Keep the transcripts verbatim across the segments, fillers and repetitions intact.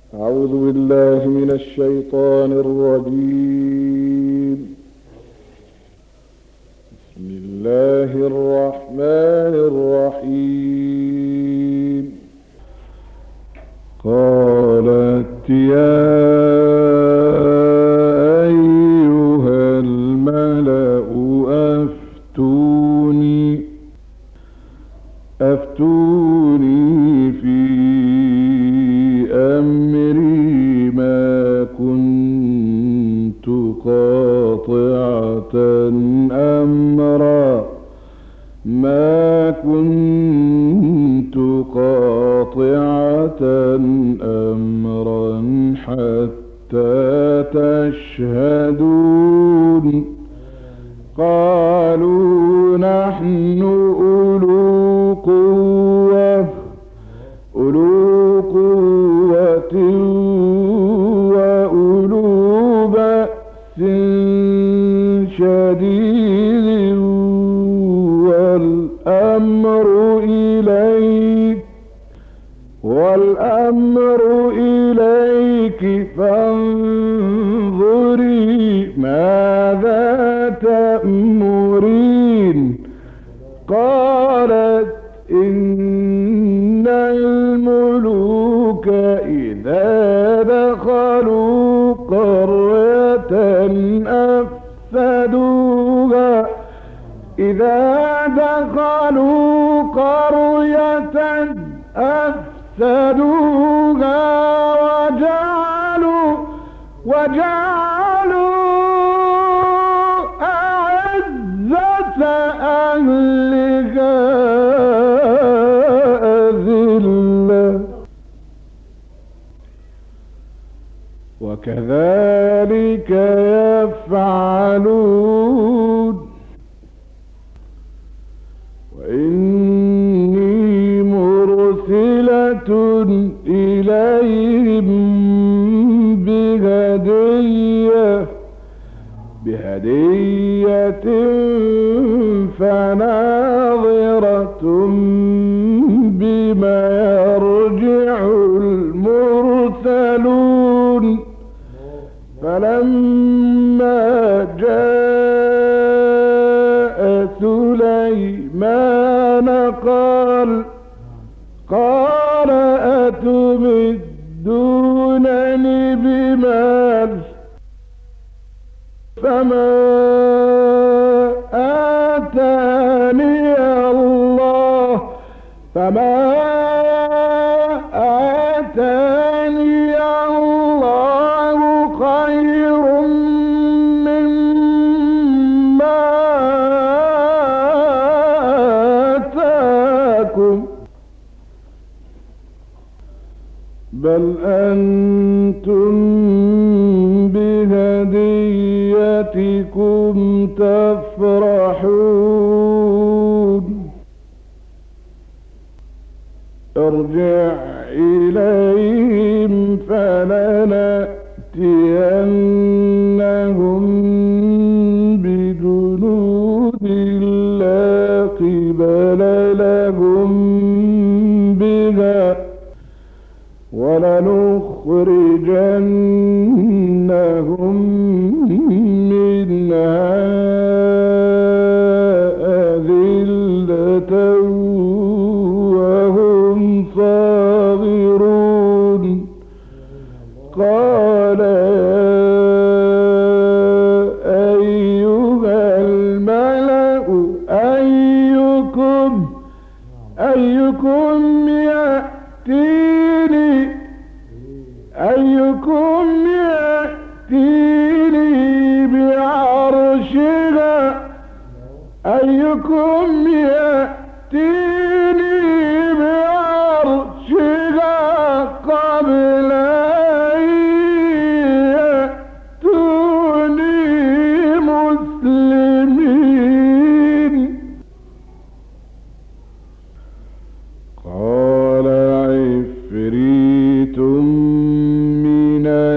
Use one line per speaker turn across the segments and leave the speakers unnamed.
أعوذ بالله من الشيطان الرجيم. بسم الله الرحمن الرحيم. قالت يا أيها الملأ أفتوني أفتوني في أمري ما كنت قاطعة أمرا ما كنت قاطعة أمرا حتى تشهدون. قالوا نحن أولو قوة أولو قوة وأولو بأس شديد والأمر إليك والأمر إليك فانظري ماذا تأمرين. قالت إن الملوك إذا دخلوا قرية أفسدوها إذا دخلوا قرية أفسدوها وجعلوا وجعلوا أعزة أهلها أذلة وكذلك يفعلون. وإني مرسلة إليهم بهدية بهدية فناظرة بما يرجع المرسلون. فلما جاء سليمان قال قال أتمدونني بمال فما آتاني الله فما آتاني الله خير مما آتاكم بل أنتم بهديتكم تفرحون. ارجع إليهم فلنأتينهم بجنود لا قبل لهم بها ولنخرجنهم منها أذلة وهم صاغرون. قال أيها الملأ أيكم أيكم يأتيني أيكم يأتيني بعرشها أيكم يأتيني بعرشها قبل أن يأتوني مسلمين. قال عفريت من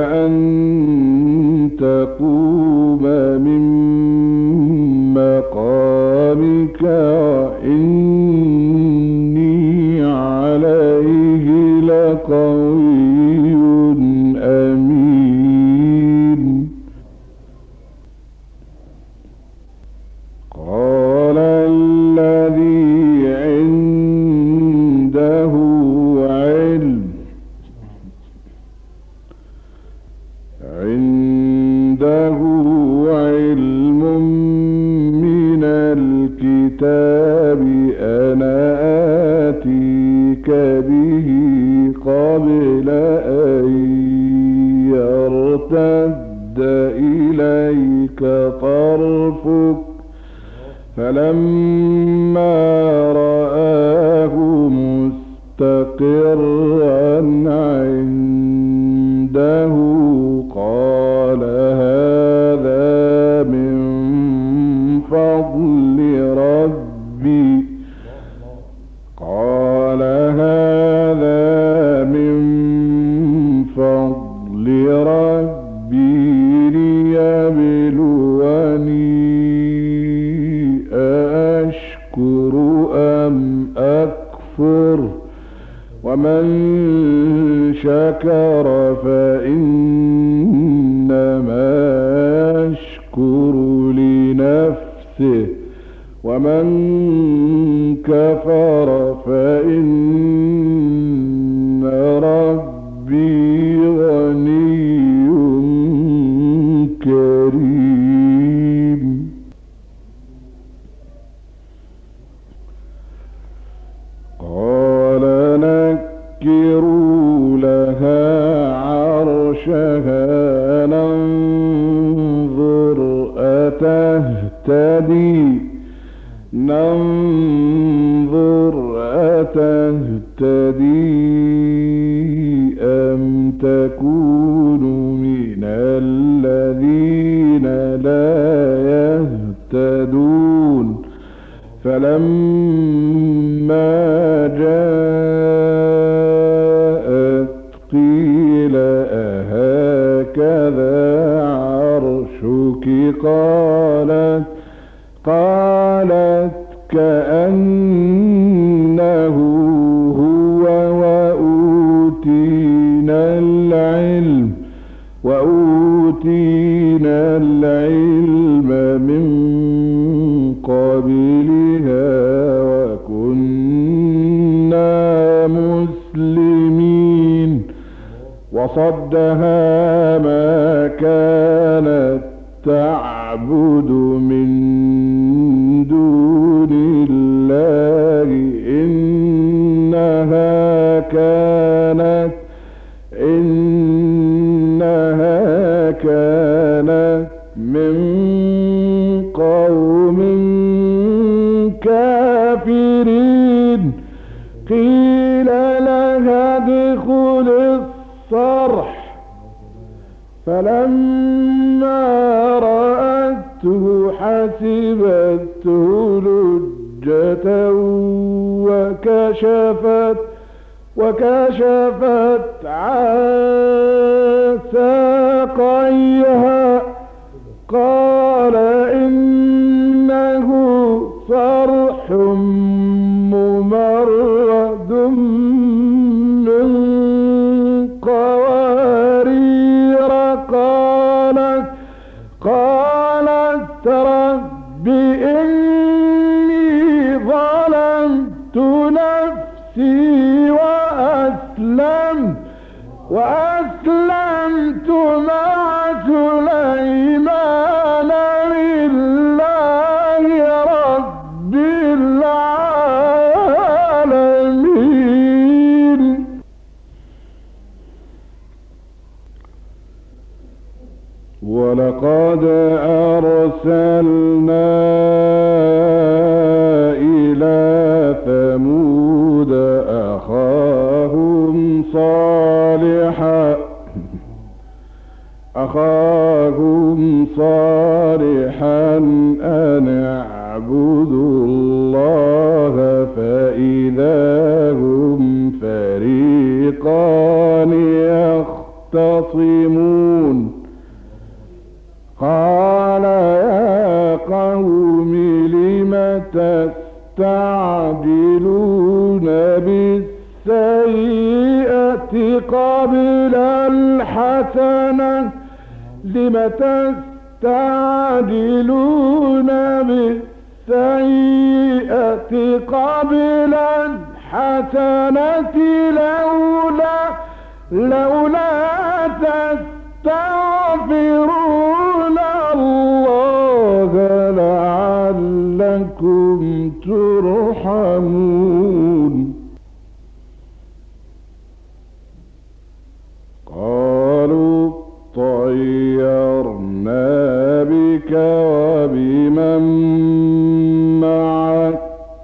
أن تقوم من مقامك وإني عليه لقوي أمين. قال الذي عنده علم عنده علم من الكتاب أنا آتيك به قبل أن يرتد إليك طرفك فلما رآه مستقرا عنده قال هذا من فضل ربي قال هذا من فضل ربي ليبلوني أشكر أم أكفر ومن شكر فإنما يشكر لنفسه ومن كفر فإن ربي غني كريم. قال نكروا لها عرشها ننظر أتهتدي ننظر أتهتدي أم تكون من الذين لا يهتدون. فلما جاءت قيل أهكذا عرشك قالت قالت كأنه هو وأوتينا العلم وأوتينا العلم من قبلها وكنا مسلمين. وصدها ما كانت تعبد من دون الله إنها كانت إنها كانت من قوم كافرين. قيل لها ادخل الصرح فلما رأته حسبته لجة وكشفت وكشفت عن ساقيها قال إنه صرح ممرد من قوارير قالت قالت رب إني ظلمت نفسي وأسلمت وأسلمت مع سليمان لله رب العالمين. ولقد أرسلنا إلى ثمود أخاهم صالحا أخاهم صالحا أن اعبدوا الله فإذا هم فريقان يختصمون قال يا قوم لم تستعجلون بالسيئة قبل الحسنة لم تستعجلون بالسيئة قبل الحسنة لولا لولا تستغفرون الله لعلكم ترحمون قالوا طيرنا بك وبمن معك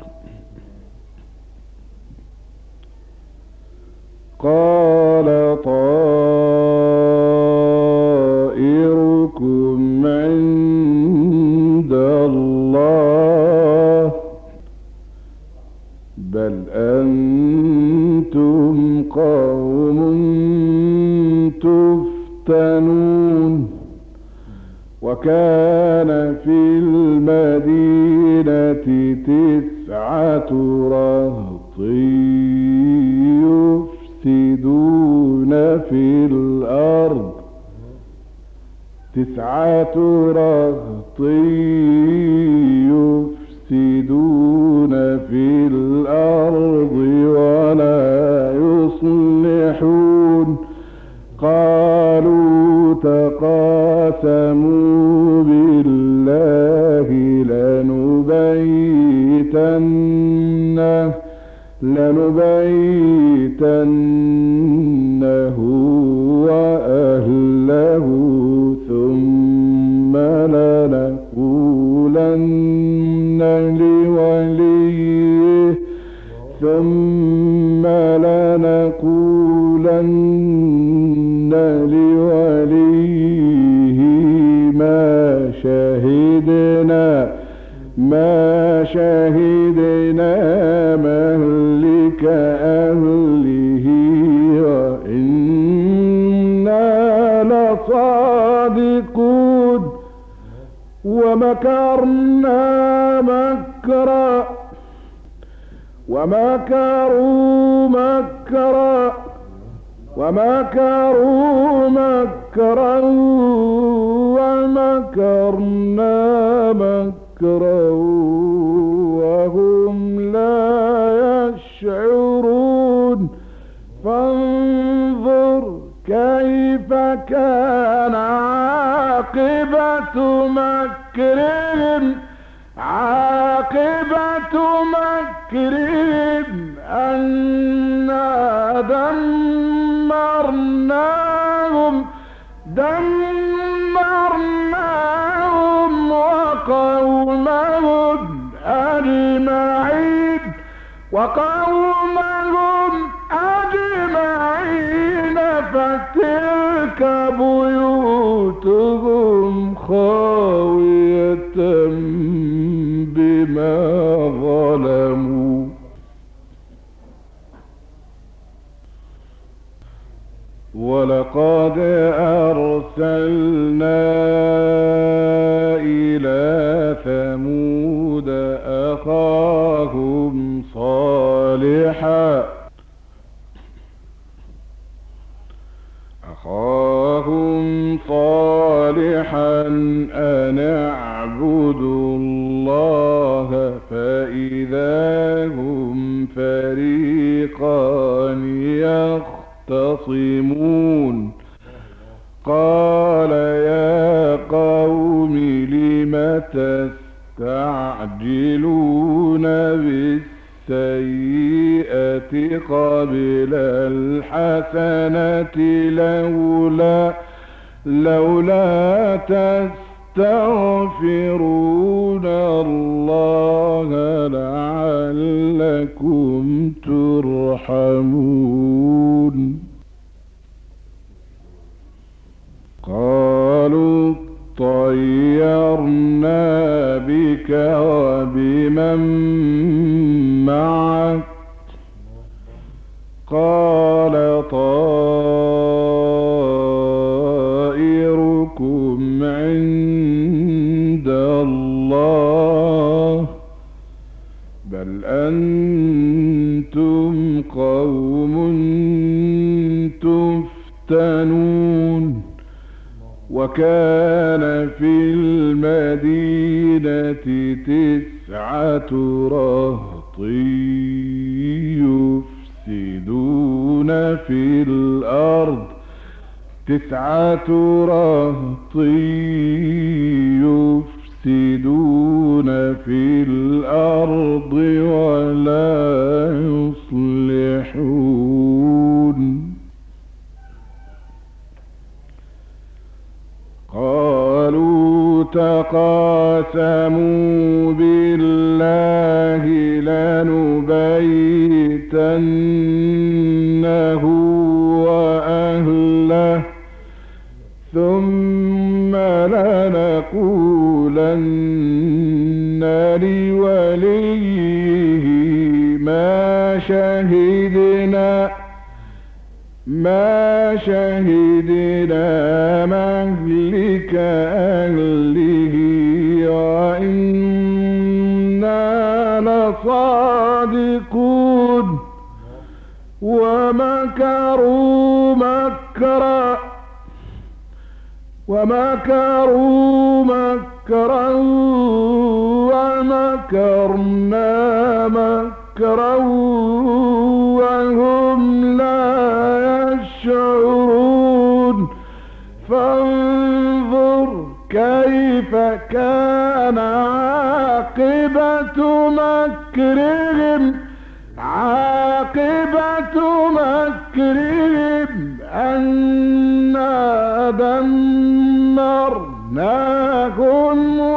قال طائركم عند الله بل أنتم قوم تفتنون وكان في المدينة تسعة رهط يفسدون في الأرض تسعة رهط يفسدون في الأرض ولا يصلحون قالوا تقاسموا بالله لنبيتنه لنبيتنه وأهله ثم لنقولن لوليه ثم لنقولن لوليه ما شهدنا ما شهدنا مهلك أهله وإنا لصادقون ومكرنا مكرا ومكروا مكرا ومكروا مكرا ومكرنا مكرا وهم لا يشعرون فانظر كيف كان عاقبة مكرهم عاقبة مكرهم أنا دمرناهم دمرناهم وقومهم أجمعين وقومهم أجمعين فتلك بيوتهم خاوية بما ظلموا ولقد أرسلنا إلى ثمود أخاهم صالحا أخاهم صالحا أن اعبدوا الله فإذا هم فريقان يختصمون قال يا قوم لم تستعجلون بالسيئة قبل الحسنة لولا لولا تستغفرون الله لعلكم ترحمون قالوا طيرنا بك وبمن معك قال طائركم وكان في المدينة تسعة رهط يفسدون في الأرض تسعة رهط يفسدون في الأرض ولا يصلحون. قالوا تقاسموا بالله لنبيتنه وأهله ثم لنقولن لوليه ما شهدنا ما شهدنا مهلك أهله وإنا لصادقون. ومكروا مكرا ومكروا مكرا ومكرنا مكرا وهم لا يشعرون. فانظر كيف كان عاقبة مكرهم عاقبة مكرهم أنا دمرناهم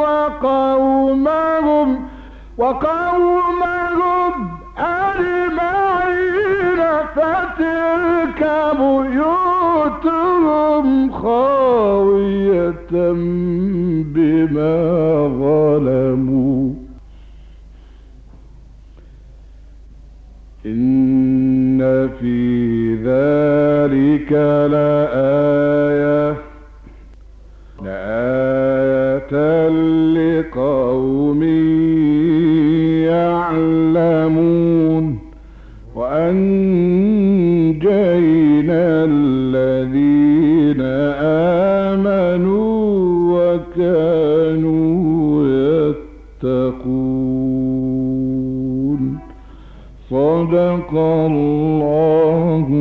وقومهم وقومهم أجمعين. فتلك بيوتهم خاوية بما ظلموا. إن في ذلك لآية لآية لقوم يعلمون. وأنجينا الذين آمنوا وكانوا يتقون. صدق الله